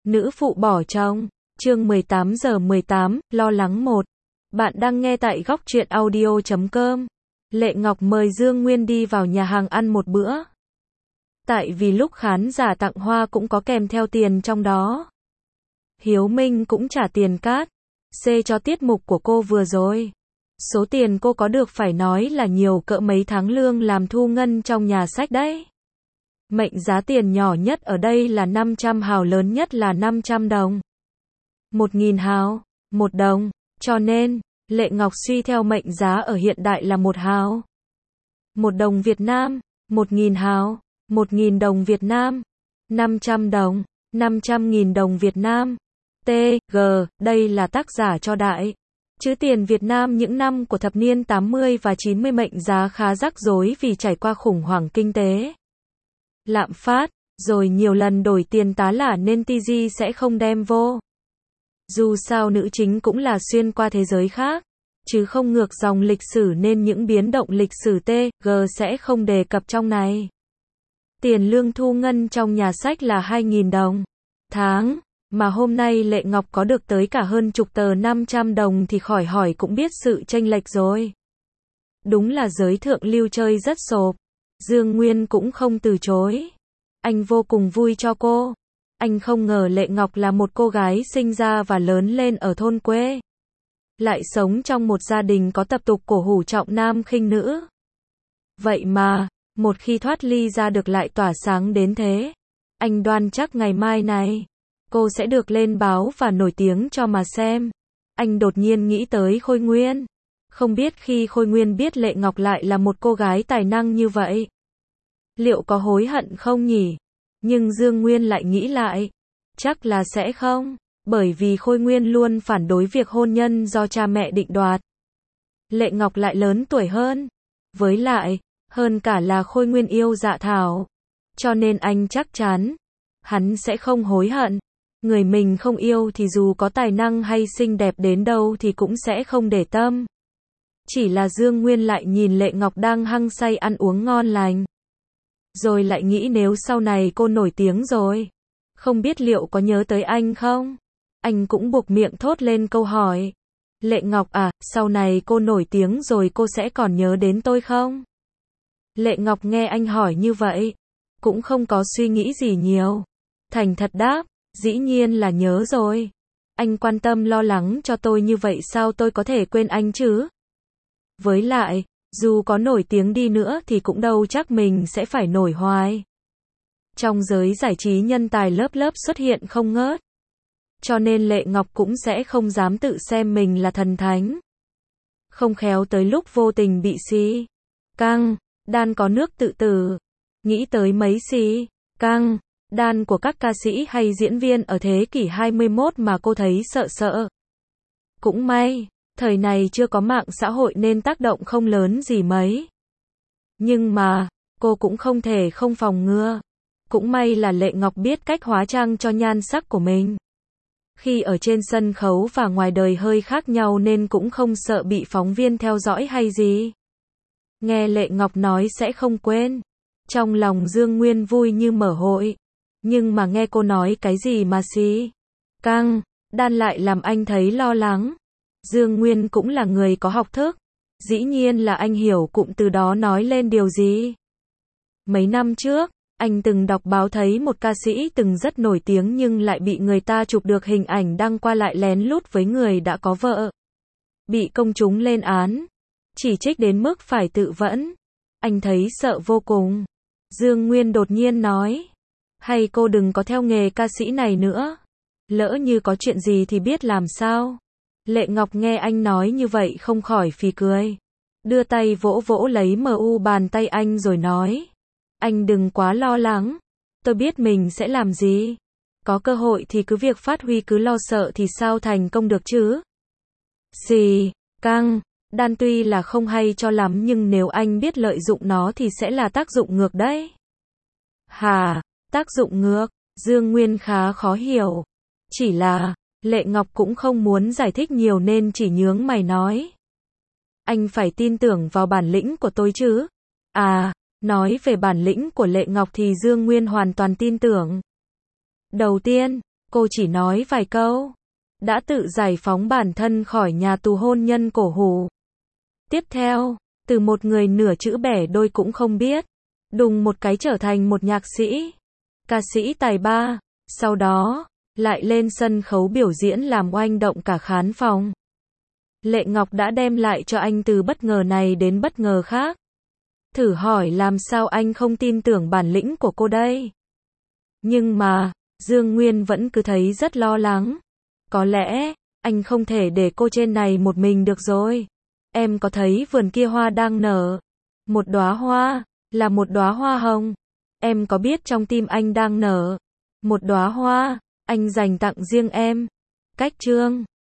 Nữ phụ bỏ chồng. Chương 18:18, lo lắng 1. Bạn đang nghe tại góc truyện audio.com. Lệ Ngọc mời Dương Nguyên đi vào nhà hàng ăn một bữa. Tại vì lúc khán giả tặng hoa cũng có kèm theo tiền trong đó. Hiếu Minh cũng trả tiền cát C cho tiết mục của cô vừa rồi. Số tiền cô có được phải nói là nhiều cỡ mấy tháng lương làm thu ngân trong nhà sách đấy. Mệnh giá tiền nhỏ nhất ở đây là 500 hào, lớn nhất là 500 đồng. 1.000 hào, 1 đồng, cho nên, Lệ Ngọc suy theo mệnh giá ở hiện đại là 1 hào. 1 đồng Việt Nam, 1.000 hào, 1.000 đồng Việt Nam, 500 đồng, 500.000 đồng Việt Nam. TG, đây là tác giả cho đại. Chứ tiền Việt Nam những năm của thập niên 80 và 90 mệnh giá khá rắc rối vì trải qua khủng hoảng kinh tế, lạm phát, rồi nhiều lần đổi tiền tá lả nên TG sẽ không đem vô. Dù sao nữ chính cũng là xuyên qua thế giới khác, chứ không ngược dòng lịch sử nên những biến động lịch sử TG sẽ không đề cập trong này. Tiền lương thu ngân trong nhà sách là 2.000 đồng tháng, mà hôm nay Lệ Ngọc có được tới cả hơn chục tờ 500 đồng thì khỏi hỏi cũng biết sự chênh lệch rồi. Đúng là giới thượng lưu chơi rất sộp. Dương Nguyên cũng không từ chối. Anh vô cùng vui cho cô. Anh không ngờ Lệ Ngọc là một cô gái sinh ra và lớn lên ở thôn quê, lại sống trong một gia đình có tập tục cổ hủ trọng nam khinh nữ. Vậy mà, một khi thoát ly ra được lại tỏa sáng đến thế. Anh đoan chắc ngày mai này, cô sẽ được lên báo và nổi tiếng cho mà xem. Anh đột nhiên nghĩ tới Khôi Nguyên. Không biết khi Khôi Nguyên biết Lệ Ngọc lại là một cô gái tài năng như vậy, liệu có hối hận không nhỉ? Nhưng Dương Nguyên lại nghĩ lại, chắc là sẽ không, bởi vì Khôi Nguyên luôn phản đối việc hôn nhân do cha mẹ định đoạt. Lệ Ngọc lại lớn tuổi hơn, với lại, hơn cả là Khôi Nguyên yêu Dạ Thảo, cho nên anh chắc chắn, hắn sẽ không hối hận. Người mình không yêu thì dù có tài năng hay xinh đẹp đến đâu thì cũng sẽ không để tâm. Chỉ là Dương Nguyên lại nhìn Lệ Ngọc đang hăng say ăn uống ngon lành, rồi lại nghĩ nếu sau này cô nổi tiếng rồi, không biết liệu có nhớ tới anh không? Anh cũng buộc miệng thốt lên câu hỏi. Lệ Ngọc à, sau này cô nổi tiếng rồi cô sẽ còn nhớ đến tôi không? Lệ Ngọc nghe anh hỏi như vậy, cũng không có suy nghĩ gì nhiều. Thành thật đáp, dĩ nhiên là nhớ rồi. Anh quan tâm lo lắng cho tôi như vậy sao tôi có thể quên anh chứ? Với lại, dù có nổi tiếng đi nữa thì cũng đâu chắc mình sẽ phải nổi hoài. Trong giới giải trí nhân tài lớp lớp xuất hiện không ngớt, cho nên Lệ Ngọc cũng sẽ không dám tự xem mình là thần thánh. Không khéo tới lúc vô tình bị si căng đan có nước tự tử. Nghĩ tới mấy si căng đan của các ca sĩ hay diễn viên ở thế kỷ 21 mà cô thấy sợ sợ. Cũng may, thời này chưa có mạng xã hội nên tác động không lớn gì mấy. Nhưng mà, cô cũng không thể không phòng ngừa. Cũng may là Lệ Ngọc biết cách hóa trang cho nhan sắc của mình. Khi ở trên sân khấu và ngoài đời hơi khác nhau nên cũng không sợ bị phóng viên theo dõi hay gì. Nghe Lệ Ngọc nói sẽ không quên. Trong lòng Dương Nguyên vui như mở hội. Nhưng mà nghe cô nói cái gì mà si căng đan lại làm anh thấy lo lắng. Dương Nguyên cũng là người có học thức. Dĩ nhiên là anh hiểu cụm từ đó nói lên điều gì. Mấy năm trước, anh từng đọc báo thấy một ca sĩ từng rất nổi tiếng nhưng lại bị người ta chụp được hình ảnh đăng qua lại lén lút với người đã có vợ. Bị công chúng lên án, chỉ trích đến mức phải tự vẫn. Anh thấy sợ vô cùng. Dương Nguyên đột nhiên nói, hay cô đừng có theo nghề ca sĩ này nữa. Lỡ như có chuyện gì thì biết làm sao. Lệ Ngọc nghe anh nói như vậy không khỏi phì cười. Đưa tay vỗ vỗ lấy bàn tay anh rồi nói. Anh đừng quá lo lắng. Tôi biết mình sẽ làm gì. Có cơ hội thì cứ việc phát huy, cứ lo sợ thì sao thành công được chứ. Xì, căng, đan tuy là không hay cho lắm nhưng nếu anh biết lợi dụng nó thì sẽ là tác dụng ngược đấy. Hả, tác dụng ngược? Dương Nguyên khá khó hiểu. Chỉ là, Lệ Ngọc cũng không muốn giải thích nhiều nên chỉ nhướng mày nói. Anh phải tin tưởng vào bản lĩnh của tôi chứ. À, nói về bản lĩnh của Lệ Ngọc thì Dương Nguyên hoàn toàn tin tưởng. Đầu tiên, cô chỉ nói vài câu, đã tự giải phóng bản thân khỏi nhà tù hôn nhân cổ hủ. Tiếp theo, từ một người nửa chữ bẻ đôi cũng không biết, đùng một cái trở thành một nhạc sĩ, ca sĩ tài ba, sau đó, lại lên sân khấu biểu diễn làm oanh động cả khán phòng. Lệ Ngọc đã đem lại cho anh từ bất ngờ này đến bất ngờ khác. Thử hỏi làm sao anh không tin tưởng bản lĩnh của cô đây? Nhưng mà, Dương Nguyên vẫn cứ thấy rất lo lắng. Có lẽ, anh không thể để cô trên này một mình được rồi. Em có thấy vườn kia hoa đang nở? Một đóa hoa, là một đóa hoa hồng. Em có biết trong tim anh đang nở một đóa hoa, anh dành tặng riêng em. Cách chương